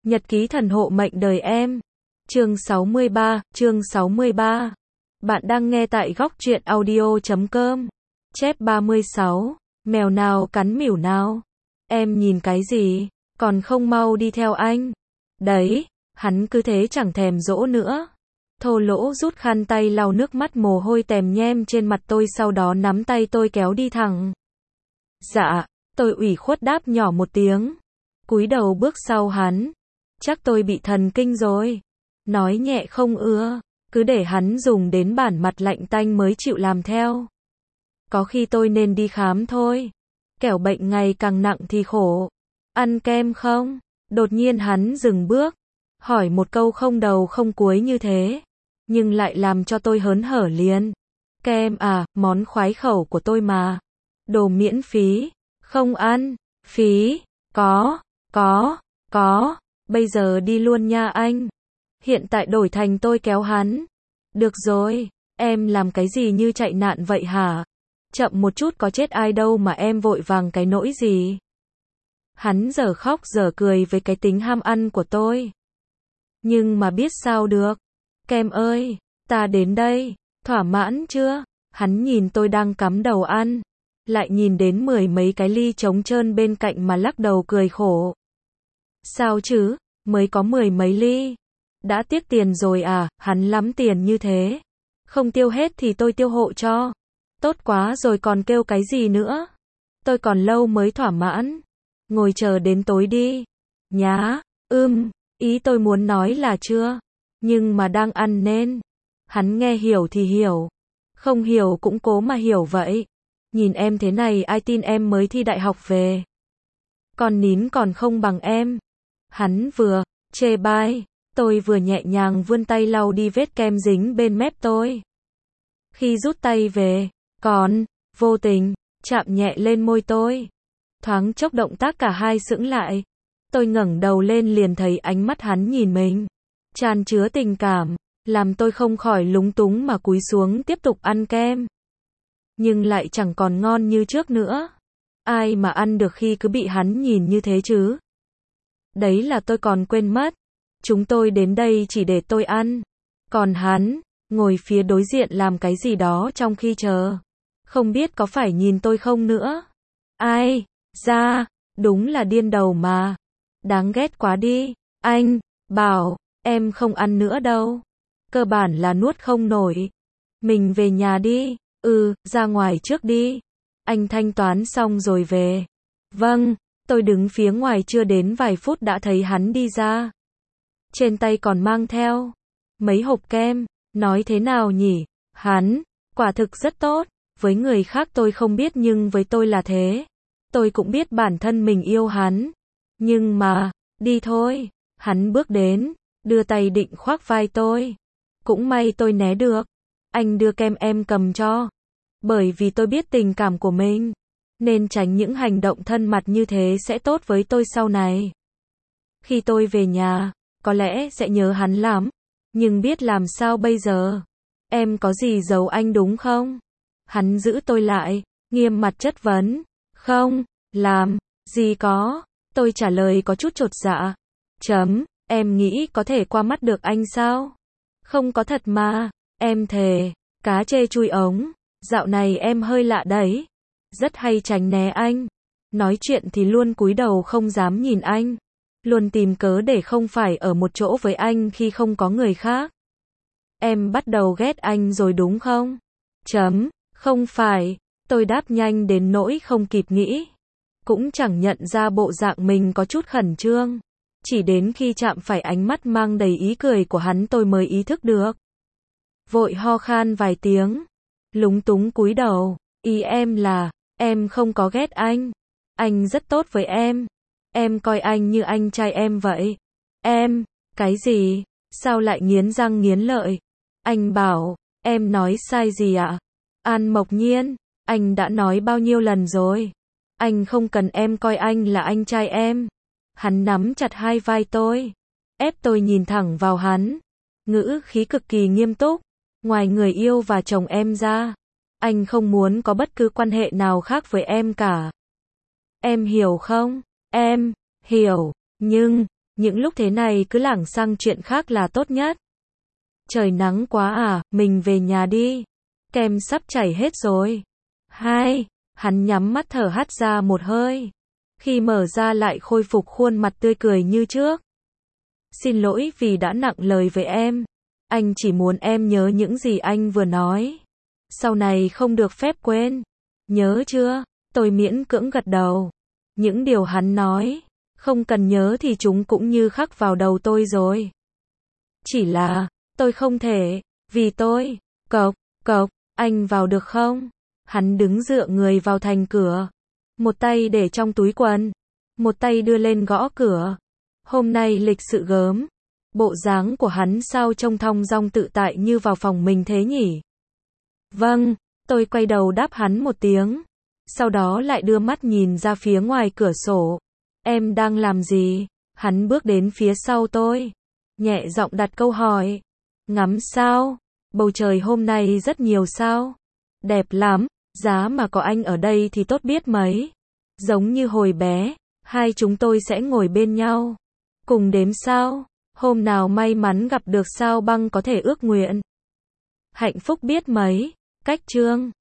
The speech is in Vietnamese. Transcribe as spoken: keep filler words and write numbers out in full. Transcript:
Nhật ký thần hộ mệnh đời em. Chương sáu mươi ba, chương sáu mươi ba. Bạn đang nghe tại góc truyện audio chấm com. Chép ba mươi sáu. Mèo nào cắn mỉu nào? Em nhìn cái gì? Còn không mau đi theo anh. Đấy, hắn cứ thế chẳng thèm dỗ nữa. Thô lỗ rút khăn tay lau nước mắt mồ hôi tèm nhem trên mặt tôi, sau đó nắm tay tôi kéo đi thẳng. Dạ, tôi ủy khuất đáp nhỏ một tiếng. Cúi đầu bước sau hắn. Chắc tôi bị thần kinh rồi. Nói nhẹ không ưa, cứ để hắn dùng đến bản mặt lạnh tanh mới chịu làm theo. Có khi tôi nên đi khám thôi. Kẻo bệnh ngày càng nặng thì khổ. Ăn kem không? Đột nhiên hắn dừng bước. Hỏi một câu không đầu không cuối như thế. Nhưng lại làm cho tôi hớn hở liền. Kem à, món khoái khẩu của tôi mà. Đồ miễn phí. Không ăn. Phí. Có. Có. Có. Bây giờ đi luôn nha anh. Hiện tại đổi thành tôi kéo hắn. Được rồi, em làm cái gì như chạy nạn vậy hả? Chậm một chút có chết ai đâu mà em vội vàng cái nỗi gì? Hắn giờ khóc giờ cười với cái tính ham ăn của tôi. Nhưng mà biết sao được? Kem ơi, ta đến đây, thỏa mãn chưa? Hắn nhìn tôi đang cắm đầu ăn, lại nhìn đến mười mấy cái ly trống trơn bên cạnh mà lắc đầu cười khổ. Sao chứ, mới có mười mấy ly. Đã tiếc tiền rồi à, hắn lắm tiền như thế. Không tiêu hết thì tôi tiêu hộ cho. Tốt quá rồi còn kêu cái gì nữa. Tôi còn lâu mới thỏa mãn. Ngồi chờ đến tối đi. Nhá, ưm, ý tôi muốn nói là chưa. Nhưng mà đang ăn nên. Hắn nghe hiểu thì hiểu. Không hiểu cũng cố mà hiểu vậy. Nhìn em thế này ai tin em mới thi đại học về. Còn nín còn không bằng em. Hắn vừa chê bai. Tôi vừa nhẹ nhàng vươn tay lau đi vết kem dính bên mép tôi. Khi rút tay về, còn, vô tình, chạm nhẹ lên môi tôi. Thoáng chốc động tác cả hai sững lại. Tôi ngẩng đầu lên liền thấy ánh mắt hắn nhìn mình. Tràn chứa tình cảm, làm tôi không khỏi lúng túng mà cúi xuống tiếp tục ăn kem. Nhưng lại chẳng còn ngon như trước nữa. Ai mà ăn được khi cứ bị hắn nhìn như thế chứ? Đấy là tôi còn quên mất. Chúng tôi đến đây chỉ để tôi ăn. Còn hắn, ngồi phía đối diện làm cái gì đó trong khi chờ. Không biết có phải nhìn tôi không nữa. Ai, ra, đúng là điên đầu mà. Đáng ghét quá đi. Anh, bảo, em không ăn nữa đâu. Cơ bản là nuốt không nổi. Mình về nhà đi. Ừ, ra ngoài trước đi. Anh thanh toán xong rồi về. Vâng, tôi đứng phía ngoài chưa đến vài phút đã thấy hắn đi ra. Trên tay còn mang theo mấy hộp kem. Nói thế nào nhỉ? Hắn, quả thực rất tốt. Với người khác tôi không biết nhưng với tôi là thế. Tôi cũng biết bản thân mình yêu hắn. Nhưng mà, đi thôi. Hắn bước đến, đưa tay định khoác vai tôi. Cũng may tôi né được. Anh đưa kem em cầm cho. Bởi vì tôi biết tình cảm của mình. Nên tránh những hành động thân mật như thế sẽ tốt với tôi sau này. Khi tôi về nhà, có lẽ sẽ nhớ hắn lắm. Nhưng biết làm sao bây giờ? Em có gì giấu anh đúng không? Hắn giữ tôi lại, nghiêm mặt chất vấn. Không, làm, gì có. Tôi trả lời có chút chột dạ. Chấm, em nghĩ có thể qua mắt được anh sao? Không có thật mà, em thề. Cá chê chui ống. Dạo này em hơi lạ đấy. Rất hay tránh né anh. Nói chuyện thì luôn cúi đầu không dám nhìn anh. Luôn tìm cớ để không phải ở một chỗ với anh khi không có người khác. Em bắt đầu ghét anh rồi đúng không? Chấm, không phải. Tôi đáp nhanh đến nỗi không kịp nghĩ. Cũng chẳng nhận ra bộ dạng mình có chút khẩn trương. Chỉ đến khi chạm phải ánh mắt mang đầy ý cười của hắn tôi mới ý thức được. Vội ho khan vài tiếng. Lúng túng cúi đầu. Ý em là, em không có ghét anh. Anh rất tốt với em. Em coi anh như anh trai em vậy. Em, cái gì? Sao lại nghiến răng nghiến lợi? Anh bảo, em nói sai gì ạ? An Mộc Nhiên, anh đã nói bao nhiêu lần rồi. Anh không cần em coi anh là anh trai em. Hắn nắm chặt hai vai tôi. Ép tôi nhìn thẳng vào hắn. Ngữ khí cực kỳ nghiêm túc. Ngoài người yêu và chồng em ra, anh không muốn có bất cứ quan hệ nào khác với em cả. Em hiểu không? Em, hiểu, nhưng, Những lúc thế này cứ lảng sang chuyện khác là tốt nhất. Trời nắng quá à, mình về nhà đi. Kem sắp chảy hết rồi. Hai, hắn nhắm mắt thở hắt ra một hơi. Khi mở ra lại khôi phục khuôn mặt tươi cười như trước. Xin lỗi vì đã nặng lời với em. Anh chỉ muốn em nhớ những gì anh vừa nói. Sau này không được phép quên. Nhớ chưa? Tôi miễn cưỡng gật đầu. Những điều hắn nói, không cần nhớ thì chúng cũng như khắc vào đầu tôi rồi. Chỉ là, tôi không thể, vì tôi, cộc, cộc, anh vào được không? Hắn đứng dựa người vào thành cửa. Một tay để trong túi quần. Một tay đưa lên gõ cửa. Hôm nay lịch sự gớm. Bộ dáng của hắn sao trông thong dong tự tại như vào phòng mình thế nhỉ? Vâng, tôi quay đầu đáp hắn một tiếng. Sau đó lại đưa mắt nhìn ra phía ngoài cửa sổ. Em đang làm gì? Hắn bước đến phía sau tôi. Nhẹ giọng đặt câu hỏi. Ngắm sao? Bầu trời hôm nay rất nhiều sao? Đẹp lắm, giá mà có anh ở đây thì tốt biết mấy. Giống như hồi bé, hai chúng tôi sẽ ngồi bên nhau. Cùng đếm sao? Hôm nào may mắn gặp được sao băng có thể ước nguyện. Hạnh phúc biết mấy. Cách chương